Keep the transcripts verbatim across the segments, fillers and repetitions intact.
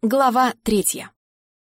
Глава третья.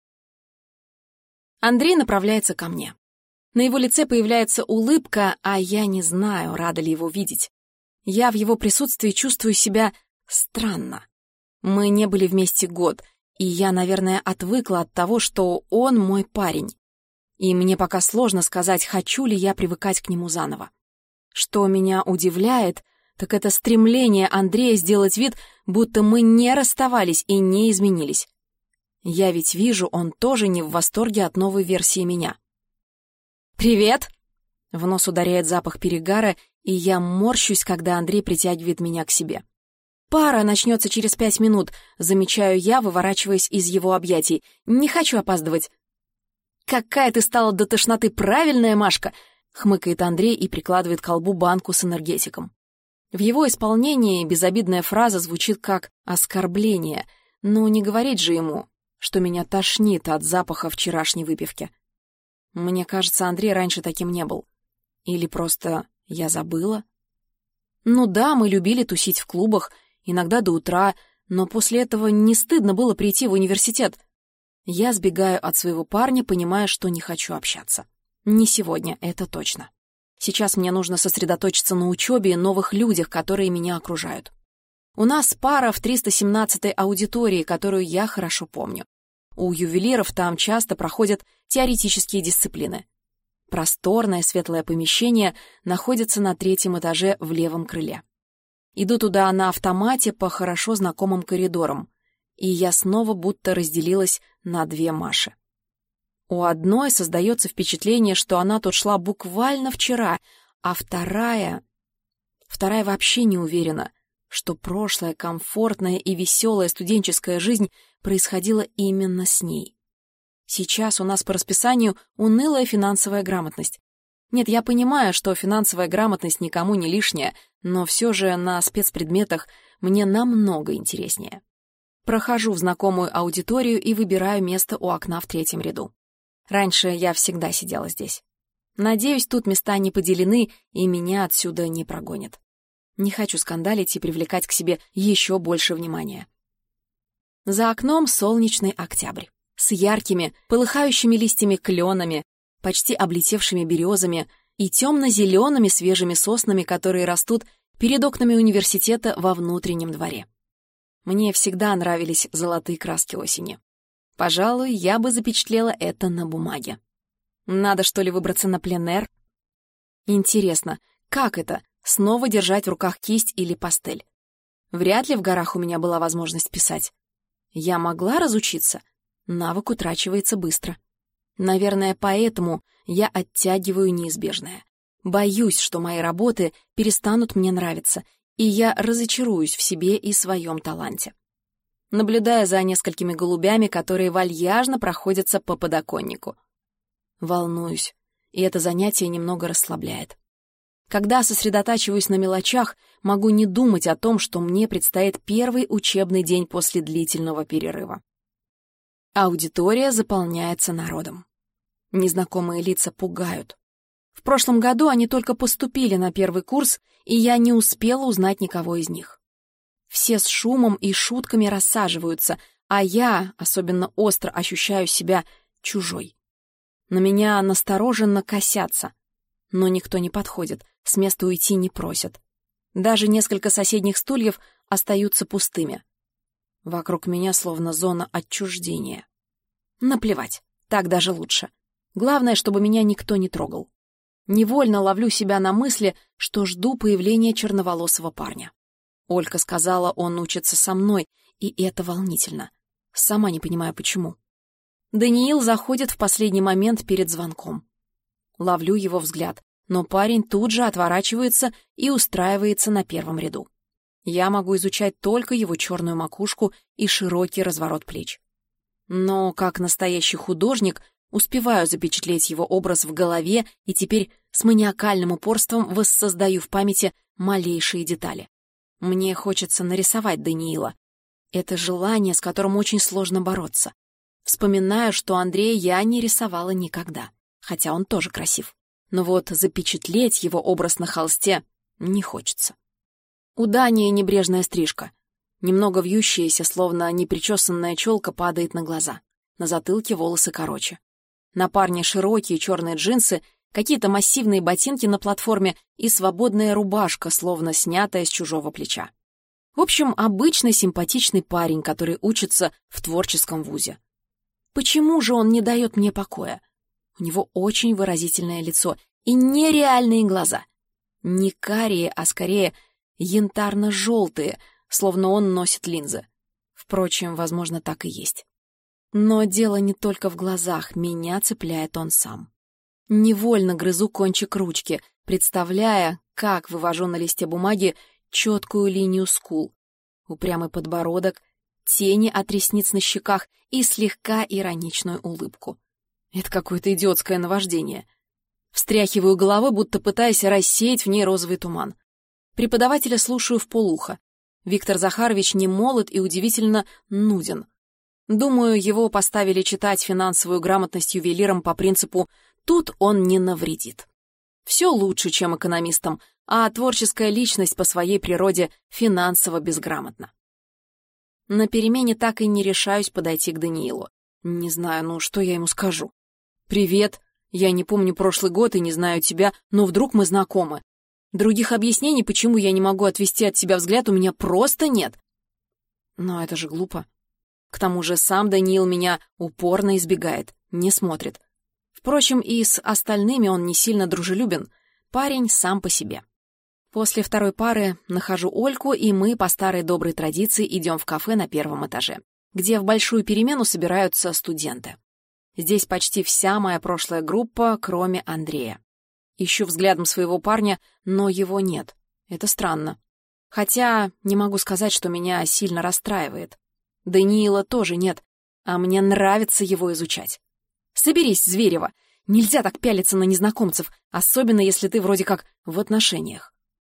Андрей направляется ко мне. На его лице появляется улыбка, а я не знаю, рада ли его видеть. Я в его присутствии чувствую себя странно. Мы не были вместе год, и я, наверное, отвыкла от того, что он мой парень. И мне пока сложно сказать, хочу ли я привыкать к нему заново. Что меня удивляет, так это стремление Андрея сделать вид, будто мы не расставались и не изменились. Я ведь вижу, он тоже не в восторге от новой версии меня. «Привет!» В нос ударяет запах перегара, и я морщусь, когда Андрей притягивает меня к себе. «Пара начнется через пять минут», замечаю я, выворачиваясь из его объятий. «Не хочу опаздывать». «Какая ты стала до тошноты правильная, Машка!» хмыкает Андрей и прикладывает к колбу банку с энергетиком. В его исполнении безобидная фраза звучит как оскорбление, но не говорить же ему, что меня тошнит от запаха вчерашней выпивки. Мне кажется, Андрей раньше таким не был. Или просто я забыла? Ну да, мы любили тусить в клубах, иногда до утра, но после этого не стыдно было прийти в университет. Я сбегаю от своего парня, понимая, что не хочу общаться. Не сегодня, это точно. Сейчас мне нужно сосредоточиться на учебе и новых людях, которые меня окружают. У нас пара в триста семнадцатой аудитории, которую я хорошо помню. У ювелиров там часто проходят теоретические дисциплины. Просторное светлое помещение находится на третьем этаже в левом крыле. Иду туда на автомате по хорошо знакомым коридорам, и я снова будто разделилась на две Маши. У одной создается впечатление, что она тут шла буквально вчера, а вторая... Вторая вообще не уверена, что прошлая комфортная и веселая студенческая жизнь происходила именно с ней. Сейчас у нас по расписанию унылая финансовая грамотность. Нет, я понимаю, что финансовая грамотность никому не лишняя, но все же на спецпредметах мне намного интереснее. Прохожу в знакомую аудиторию и выбираю место у окна в третьем ряду. Раньше я всегда сидела здесь. Надеюсь, тут места не поделены, и меня отсюда не прогонят. Не хочу скандалить и привлекать к себе еще больше внимания. За окном солнечный октябрь. С яркими, полыхающими листьями кленами, почти облетевшими березами и темно-зелеными свежими соснами, которые растут перед окнами университета во внутреннем дворе. Мне всегда нравились золотые краски осени. Пожалуй, я бы запечатлела это на бумаге. Надо, что ли, выбраться на пленэр? Интересно, как это — снова держать в руках кисть или пастель? Вряд ли в горах у меня была возможность писать. Я могла разучиться? Навык утрачивается быстро. Наверное, поэтому я оттягиваю неизбежное. Боюсь, что мои работы перестанут мне нравиться, и я разочаруюсь в себе и своем таланте. Наблюдая за несколькими голубями, которые вальяжно проходятся по подоконнику. Волнуюсь, и это занятие немного расслабляет. Когда сосредотачиваюсь на мелочах, могу не думать о том, что мне предстоит первый учебный день после длительного перерыва. Аудитория заполняется народом. Незнакомые лица пугают. В прошлом году они только поступили на первый курс, и я не успела узнать никого из них. Все с шумом и шутками рассаживаются, а я особенно остро ощущаю себя чужой. На меня настороженно косятся, но никто не подходит, с места уйти не просят. Даже несколько соседних стульев остаются пустыми. Вокруг меня словно зона отчуждения. Наплевать, так даже лучше. Главное, чтобы меня никто не трогал. Невольно ловлю себя на мысли, что жду появления черноволосого парня. Ольга сказала, он учится со мной, и это волнительно. Сама не понимаю, почему. Даниил заходит в последний момент перед звонком. Ловлю его взгляд, но парень тут же отворачивается и устраивается на первом ряду. Я могу изучать только его черную макушку и широкий разворот плеч. Но, как настоящий художник, успеваю запечатлеть его образ в голове и теперь с маниакальным упорством воссоздаю в памяти малейшие детали. Мне хочется нарисовать Даниила. Это желание, с которым очень сложно бороться. Вспоминаю, что Андрея я не рисовала никогда, хотя он тоже красив. Но вот запечатлеть его образ на холсте не хочется. У Дани небрежная стрижка. Немного вьющаяся, словно непричесанная челка, падает на глаза. На затылке волосы короче. На парне широкие черные джинсы, какие-то массивные ботинки на платформе и свободная рубашка, словно снятая с чужого плеча. В общем, обычный симпатичный парень, который учится в творческом вузе. Почему же он не дает мне покоя? У него очень выразительное лицо и нереальные глаза. Не карие, а скорее янтарно-желтые, словно он носит линзы. Впрочем, возможно, так и есть. Но дело не только в глазах, меня цепляет он сам. Невольно грызу кончик ручки, представляя, как вывожу на листе бумаги четкую линию скул, упрямый подбородок, тени от ресниц на щеках и слегка ироничную улыбку. Это какое-то идиотское наваждение. Встряхиваю головой, будто пытаясь рассеять в ней розовый туман. Преподавателя слушаю вполуха. Виктор Захарович не молод и удивительно нуден. Думаю, его поставили читать финансовую грамотность ювелирам по принципу «тут он не навредит». Все лучше, чем экономистам, а творческая личность по своей природе финансово безграмотна. На перемене так и не решаюсь подойти к Даниилу. Не знаю, ну что я ему скажу. «Привет, я не помню прошлый год и не знаю тебя, но вдруг мы знакомы. Других объяснений, почему я не могу отвести от себя взгляд, у меня просто нет». Но это же глупо. К тому же сам Даниил меня упорно избегает, не смотрит. Впрочем, и с остальными он не сильно дружелюбен. Парень сам по себе. После второй пары нахожу Ольку, и мы по старой доброй традиции идем в кафе на первом этаже, где в большую перемену собираются студенты. Здесь почти вся моя прошлая группа, кроме Андрея. Ищу взглядом своего парня, но его нет. Это странно. Хотя не могу сказать, что меня сильно расстраивает. Даниила тоже нет, а мне нравится его изучать. Соберись, Зверева, нельзя так пялиться на незнакомцев, особенно если ты вроде как в отношениях.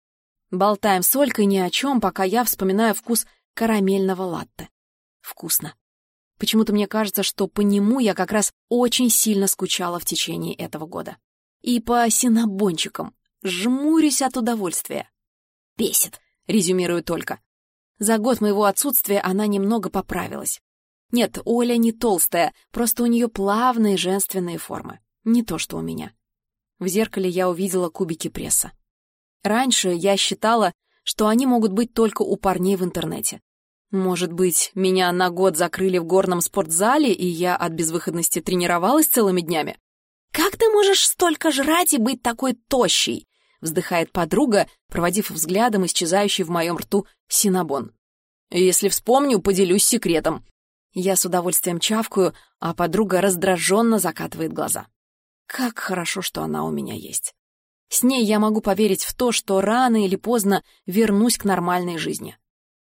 Болтаем с Олькой ни о чем, пока я вспоминаю вкус карамельного латте. Вкусно. Почему-то мне кажется, что по нему я как раз очень сильно скучала в течение этого года. И по синнабончикам. Жмурюсь от удовольствия. Бесит, резюмирую только. За год моего отсутствия она немного поправилась. Нет, Оля не толстая, просто у нее плавные женственные формы. Не то, что у меня. В зеркале я увидела кубики пресса. Раньше я считала, что они могут быть только у парней в интернете. Может быть, меня на год закрыли в горном спортзале, и я от безвыходности тренировалась целыми днями? «Как ты можешь столько жрать и быть такой тощей?» — вздыхает подруга, проводив взглядом исчезающий в моем рту синнабон. «Если вспомню, поделюсь секретом». Я с удовольствием чавкаю, а подруга раздраженно закатывает глаза. Как хорошо, что она у меня есть. С ней я могу поверить в то, что рано или поздно вернусь к нормальной жизни.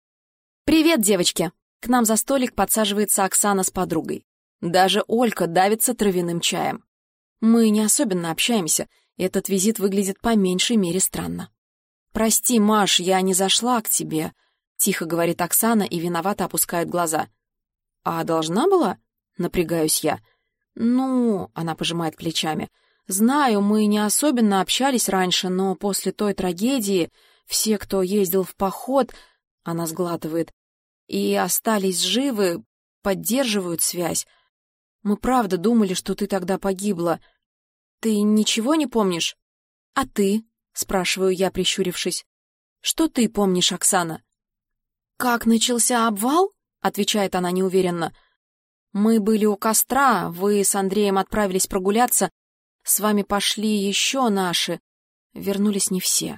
«Привет, девочки!» К нам за столик подсаживается Оксана с подругой. Даже Олька давится травяным чаем. Мы не особенно общаемся, этот визит выглядит по меньшей мере странно. «Прости, Маш, я не зашла к тебе», — тихо говорит Оксана и виновато опускает глаза. «А должна была?» — напрягаюсь я. «Ну...» — она пожимает плечами. «Знаю, мы не особенно общались раньше, но после той трагедии все, кто ездил в поход...» — она сглатывает. «И остались живы, поддерживают связь. Мы правда думали, что ты тогда погибла. Ты ничего не помнишь?» «А ты?» — спрашиваю я, прищурившись. «Что ты помнишь, Оксана?» «Как начался обвал?» — отвечает она неуверенно. «Мы были у костра, вы с Андреем отправились прогуляться, с вами пошли еще наши. Вернулись не все.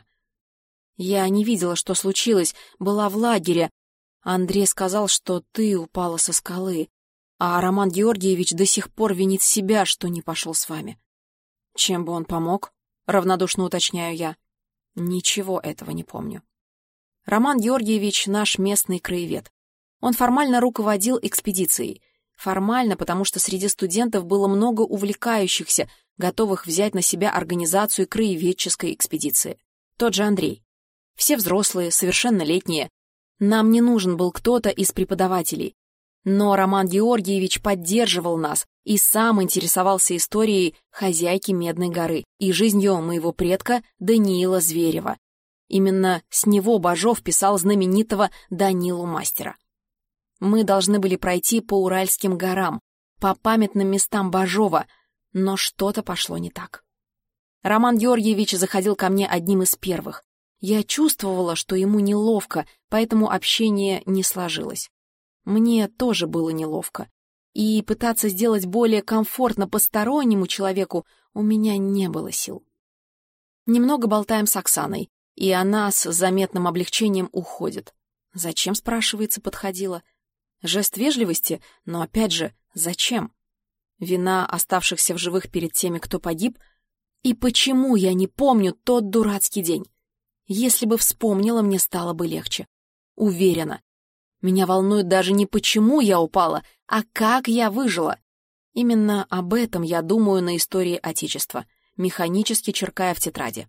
Я не видела, что случилось, была в лагере. Андрей сказал, что ты упала со скалы, а Роман Георгиевич до сих пор винит себя, что не пошел с вами». «Чем бы он помог?» — равнодушно уточняю я. Ничего этого не помню. Роман Георгиевич — наш местный краевед. Он формально руководил экспедицией. Формально, потому что среди студентов было много увлекающихся, готовых взять на себя организацию краеведческой экспедиции. Тот же Андрей. Все взрослые, совершеннолетние. Нам не нужен был кто-то из преподавателей. Но Роман Георгиевич поддерживал нас и сам интересовался историей хозяйки Медной горы и жизнью моего предка Даниила Зверева. Именно с него Бажов писал знаменитого Данилу Мастера. Мы должны были пройти по Уральским горам, по памятным местам Бажова, но что-то пошло не так. Роман Георгиевич заходил ко мне одним из первых. Я чувствовала, что ему неловко, поэтому общение не сложилось. Мне тоже было неловко. И пытаться сделать более комфортно постороннему человеку у меня не было сил. Немного болтаем с Оксаной, и она с заметным облегчением уходит. Зачем, спрашивается, подходила? Жест вежливости, но опять же, зачем? Вина оставшихся в живых перед теми, кто погиб? И почему я не помню тот дурацкий день? Если бы вспомнила, мне стало бы легче. Уверена. Меня волнует даже не почему я упала, а как я выжила. Именно об этом я думаю на истории Отечества, механически черкая в тетради.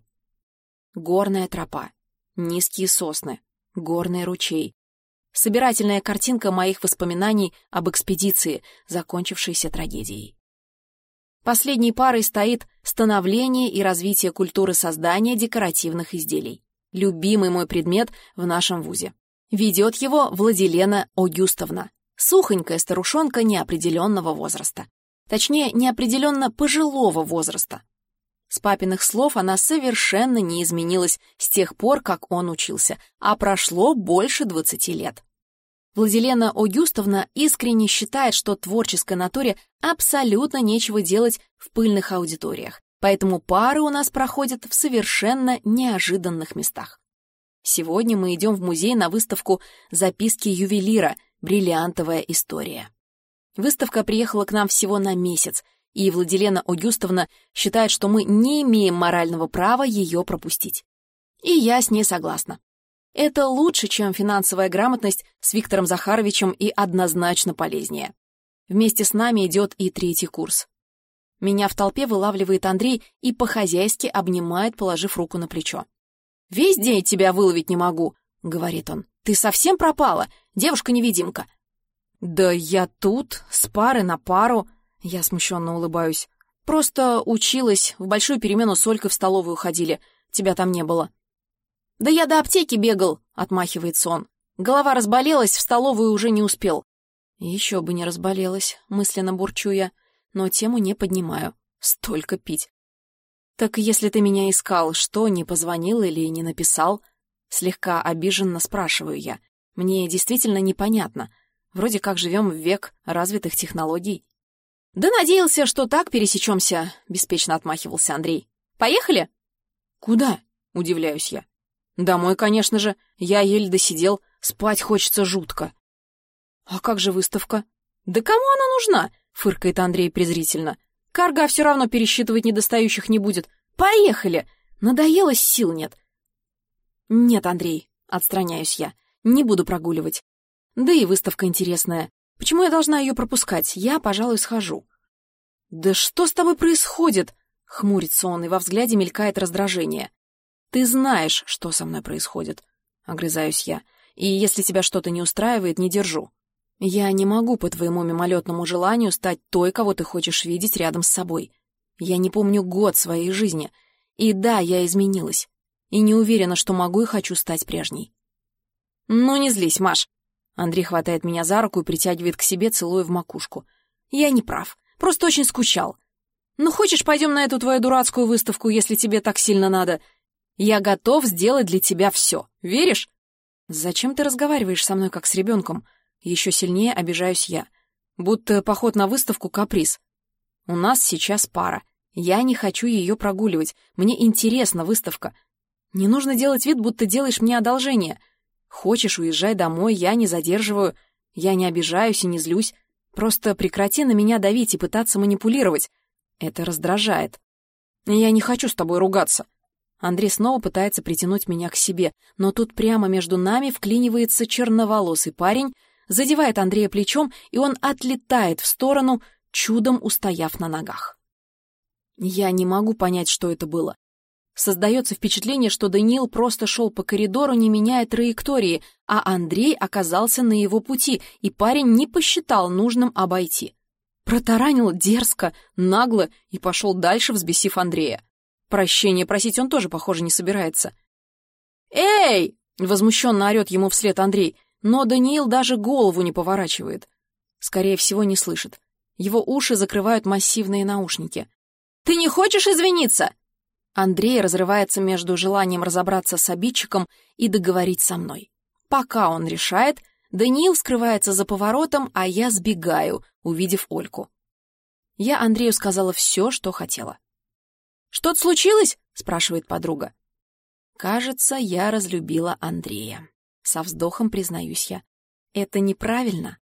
Горная тропа, низкие сосны, горный ручей. Собирательная картинка моих воспоминаний об экспедиции, закончившейся трагедией. Последней парой стоит становление и развитие культуры создания декоративных изделий. Любимый мой предмет в нашем вузе. Ведет его Владилена Огюстовна, сухонькая старушонка неопределенного возраста. Точнее, неопределенно пожилого возраста. С папиных слов она совершенно не изменилась с тех пор, как он учился, а прошло больше двадцати лет. Владилена Огюстовна искренне считает, что творческой натуре абсолютно нечего делать в пыльных аудиториях, поэтому пары у нас проходят в совершенно неожиданных местах. Сегодня мы идем в музей на выставку «Записки ювелира. Бриллиантовая история». Выставка приехала к нам всего на месяц, и Владилена Огюстовна считает, что мы не имеем морального права ее пропустить. И я с ней согласна. Это лучше, чем финансовая грамотность с Виктором Захаровичем, и однозначно полезнее. Вместе с нами идет и третий курс. Меня в толпе вылавливает Андрей и по-хозяйски обнимает, положив руку на плечо. «Весь день тебя выловить не могу», — говорит он. «Ты совсем пропала, девушка-невидимка». «Да я тут, с пары на пару», — я смущенно улыбаюсь. «Просто училась, в большую перемену с Олькой в столовую ходили, тебя там не было». «Да я до аптеки бегал», — отмахивается он. «Голова разболелась, в столовую уже не успел». «Еще бы не разболелась», — мысленно бурчу я, но тему не поднимаю. Столько пить. «Так если ты меня искал, что, не позвонил или не написал?» Слегка обиженно спрашиваю я. Мне действительно непонятно. Вроде как живем в век развитых технологий. «Да надеялся, что так пересечемся», — беспечно отмахивался Андрей. «Поехали?» «Куда?» — удивляюсь я. «Домой, конечно же. Я еле досидел. Спать хочется жутко». «А как же выставка?» «Да кому она нужна?» — фыркает Андрей презрительно. «Карга все равно пересчитывать недостающих не будет. Поехали! Надоело, сил нет». «Нет, Андрей», — отстраняюсь я, — «не буду прогуливать. Да и выставка интересная. Почему я должна ее пропускать? Я, пожалуй, схожу». «Да что с тобой происходит?» — хмурится он, и во взгляде мелькает раздражение. «Ты знаешь, что со мной происходит», — огрызаюсь я, — «и если тебя что-то не устраивает, не держу. Я не могу по твоему мимолетному желанию стать той, кого ты хочешь видеть рядом с собой. Я не помню год своей жизни, и да, я изменилась, и не уверена, что могу и хочу стать прежней». «Ну не злись, Маш». Андрей хватает меня за руку и притягивает к себе, целуя в макушку. «Я не прав, просто очень скучал. Ну хочешь, пойдем на эту твою дурацкую выставку, если тебе так сильно надо? Я готов сделать для тебя все. Веришь?» «Зачем ты разговариваешь со мной, как с ребенком?» Еще сильнее обижаюсь я. Будто поход на выставку — каприз. У нас сейчас пара. Я не хочу ее прогуливать. Мне интересна выставка. Не нужно делать вид, будто делаешь мне одолжение. Хочешь, уезжай домой, я не задерживаю. Я не обижаюсь и не злюсь. Просто прекрати на меня давить и пытаться манипулировать. Это раздражает. Я не хочу с тобой ругаться. Андрей снова пытается притянуть меня к себе, но тут прямо между нами вклинивается черноволосый парень, задевает Андрея плечом, и он отлетает в сторону, чудом устояв на ногах. Я не могу понять, что это было. Создается впечатление, что Даниил просто шел по коридору, не меняя траектории, а Андрей оказался на его пути, и парень не посчитал нужным обойти. Протаранил дерзко, нагло и пошел дальше, взбесив Андрея. Прощения просить он тоже, похоже, не собирается. «Эй!» — возмущенно орет ему вслед Андрей, но Даниил даже голову не поворачивает. Скорее всего, не слышит. Его уши закрывают массивные наушники. «Ты не хочешь извиниться?» Андрей разрывается между желанием разобраться с обидчиком и договорить со мной. Пока он решает, Даниил скрывается за поворотом, а я сбегаю, увидев Ольку. Я Андрею сказала все, что хотела. «Что-то случилось?» — спрашивает подруга. Кажется, я разлюбила Андрея. Со вздохом признаюсь я. Это неправильно.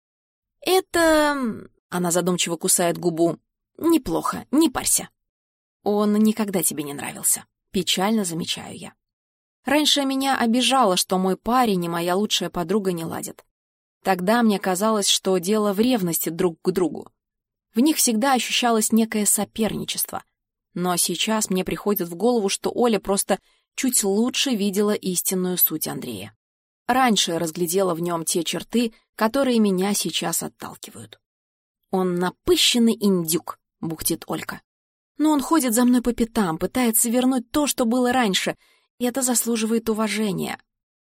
Это... Она задумчиво кусает губу. Неплохо, не парься. Он никогда тебе не нравился. Печально замечаю я. Раньше меня обижало, что мой парень и моя лучшая подруга не ладят. Тогда мне казалось, что дело в ревности друг к другу. В них всегда ощущалось некое соперничество. Но сейчас мне приходит в голову, что Оля просто чуть лучше видела истинную суть Андрея. Раньше я разглядела в нем те черты, которые меня сейчас отталкивают. «Он напыщенный индюк», — бухтит Олька. «Но он ходит за мной по пятам, пытается вернуть то, что было раньше, и это заслуживает уважения».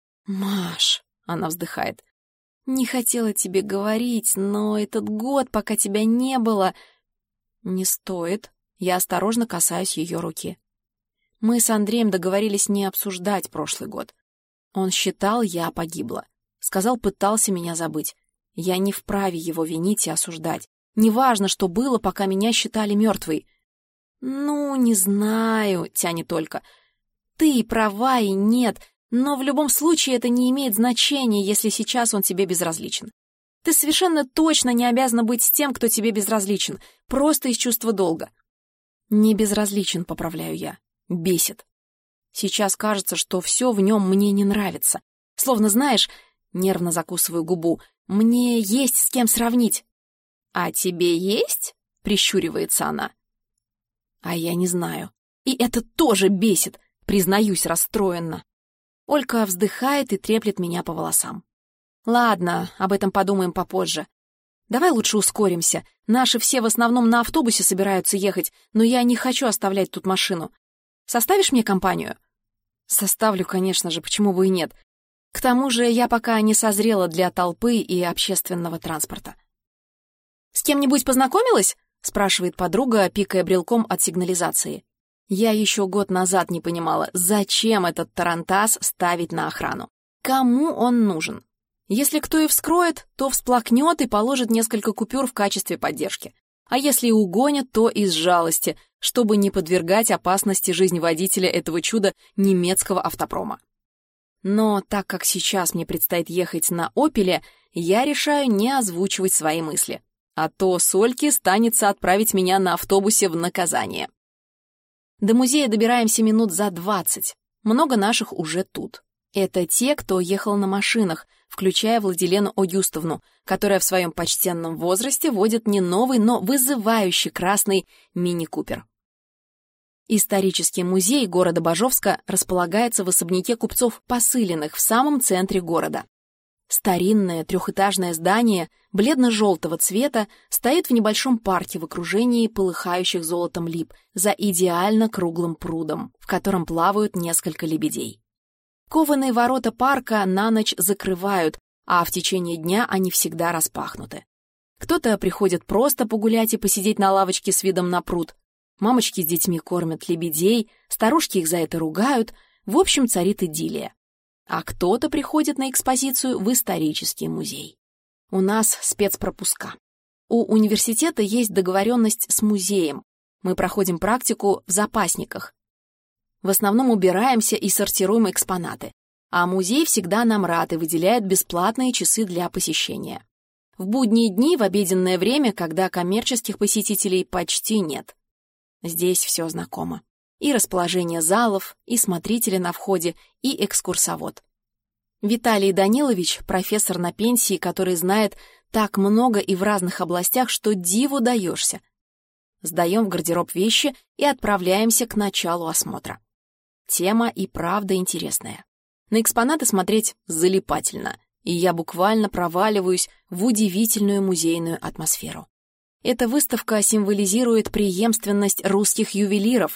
«Маш», — она вздыхает, — «не хотела тебе говорить, но этот год, пока тебя не было...» «Не стоит», — я осторожно касаюсь ее руки. Мы с Андреем договорились не обсуждать прошлый год. Он считал, я погибла. Сказал, пытался меня забыть. Я не вправе его винить и осуждать. Неважно, что было, пока меня считали мертвой. «Ну, не знаю», — тянет только. «Ты и права, и нет, но в любом случае это не имеет значения, если сейчас он тебе безразличен. Ты совершенно точно не обязана быть с тем, кто тебе безразличен, просто из чувства долга». «Не безразличен», — поправляю я. Бесит. Сейчас кажется, что все в нем мне не нравится. Словно, знаешь, нервно закусываю губу, мне есть с кем сравнить. «А тебе есть?» — прищуривается она. А я не знаю. И это тоже бесит, признаюсь расстроенно. Олька вздыхает и треплет меня по волосам. «Ладно, об этом подумаем попозже. Давай лучше ускоримся. Наши все в основном на автобусе собираются ехать, но я не хочу оставлять тут машину. Составишь мне компанию?» «Составлю, конечно же, почему бы и нет. К тому же я пока не созрела для толпы и общественного транспорта». «С кем-нибудь познакомилась?» — спрашивает подруга, пикая брелком от сигнализации. Я еще год назад не понимала, зачем этот тарантас ставить на охрану. Кому он нужен? Если кто и вскроет, то всплакнет и положит несколько купюр в качестве поддержки. А если и угонят, то из жалости, чтобы не подвергать опасности жизнь водителя этого чуда немецкого автопрома. Но так как сейчас мне предстоит ехать на «Опеле», я решаю не озвучивать свои мысли. А то Сольке станется отправить меня на автобусе в наказание. До музея добираемся минут за двадцать. Много наших уже тут. Это те, кто ехал на машинах, включая Владилену Огюстовну, которая в своем почтенном возрасте водит не новый, но вызывающий красный мини-купер. Исторический музей города Бажовска располагается в особняке купцов Посылиных в самом центре города. Старинное трехэтажное здание бледно-желтого цвета стоит в небольшом парке в окружении полыхающих золотом лип за идеально круглым прудом, в котором плавают несколько лебедей. Кованые ворота парка на ночь закрывают, а в течение дня они всегда распахнуты. Кто-то приходит просто погулять и посидеть на лавочке с видом на пруд. Мамочки с детьми кормят лебедей, старушки их за это ругают, в общем, царит идиллия. А кто-то приходит на экспозицию в исторический музей. У нас спецпропуска. У университета есть договоренность с музеем. Мы проходим практику в запасниках. В основном убираемся и сортируем экспонаты. А музей всегда нам рад и выделяет бесплатные часы для посещения. В будние дни, в обеденное время, когда коммерческих посетителей почти нет. Здесь все знакомо. И расположение залов, и смотрители на входе, и экскурсовод. Виталий Данилович — профессор на пенсии, который знает так много и в разных областях, что диву даешься. Сдаем в гардероб вещи и отправляемся к началу осмотра. Тема и правда интересная. На экспонаты смотреть залипательно, и я буквально проваливаюсь в удивительную музейную атмосферу. Эта выставка символизирует преемственность русских ювелиров.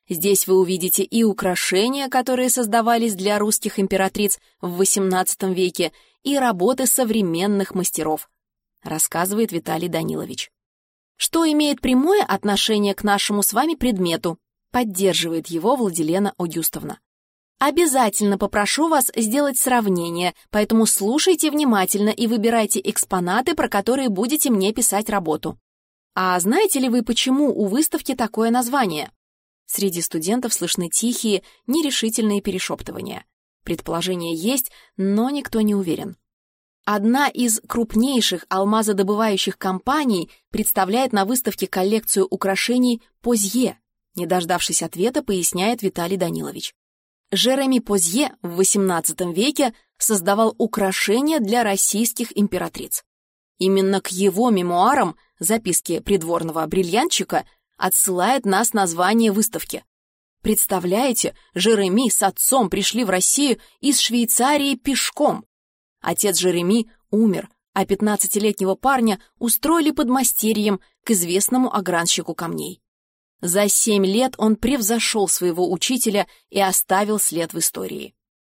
Здесь вы увидите и украшения, которые создавались для русских императриц в восемнадцатом веке, и работы современных мастеров, рассказывает Виталий Данилович. Что имеет прямое отношение к нашему с вами предмету, поддерживает его Владилена Огюстовна. Обязательно попрошу вас сделать сравнение, поэтому слушайте внимательно и выбирайте экспонаты, про которые будете мне писать работу. А знаете ли вы, почему у выставки такое название? Среди студентов слышны тихие, нерешительные перешептывания. Предположение есть, но никто не уверен. Одна из крупнейших алмазодобывающих компаний представляет на выставке коллекцию украшений «Позье». Не дождавшись ответа, поясняет Виталий Данилович. Жереми Позье в восемнадцатом веке создавал украшения для российских императриц. Именно к его мемуарам, записки придворного бриллиантчика, отсылает нас название выставки. Представляете, Жереми с отцом пришли в Россию из Швейцарии пешком. Отец Жереми умер, а пятнадцатилетнего парня устроили подмастерьем к известному огранщику камней. За семь лет он превзошел своего учителя и оставил след в истории.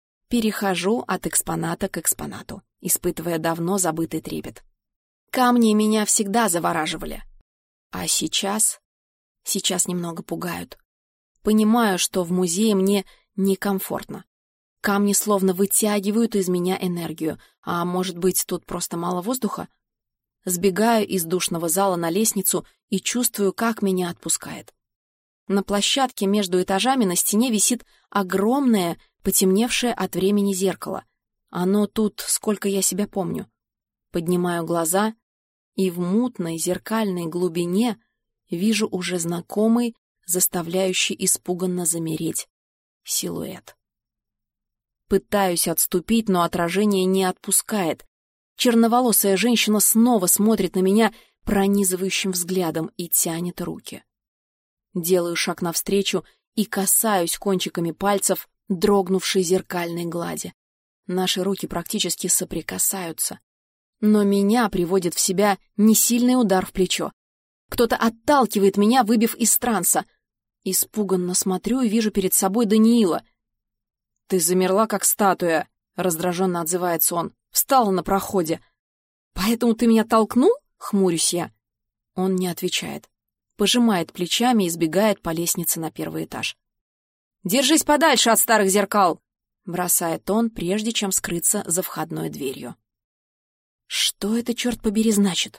Перехожу от экспоната к экспонату, испытывая давно забытый трепет. Камни меня всегда завораживали. А сейчас... Сейчас немного пугают. Понимаю, что в музее мне некомфортно. Камни словно вытягивают из меня энергию, а может быть, тут просто мало воздуха? Сбегаю из душного зала на лестницу и чувствую, как меня отпускает. На площадке между этажами на стене висит огромное, потемневшее от времени зеркало. Оно тут, сколько я себя помню. Поднимаю глаза, и в мутной зеркальной глубине вижу уже знакомый, заставляющий испуганно замереть, силуэт. Пытаюсь отступить, но отражение не отпускает. Черноволосая женщина снова смотрит на меня пронизывающим взглядом и тянет руки. Делаю шаг навстречу и касаюсь кончиками пальцев дрогнувшей зеркальной глади. Наши руки практически соприкасаются. Но меня приводит в себя несильный удар в плечо. Кто-то отталкивает меня, выбив из транса. Испуганно смотрю и вижу перед собой Даниила. «Ты замерла, как статуя», — раздраженно отзывается он. «Встала на проходе». «Поэтому ты меня толкнул?» — хмурюсь я. Он не отвечает. Пожимает плечами и сбегает по лестнице на первый этаж. «Держись подальше от старых зеркал!» — бросает он, прежде чем скрыться за входной дверью. Что это, черт побери, значит?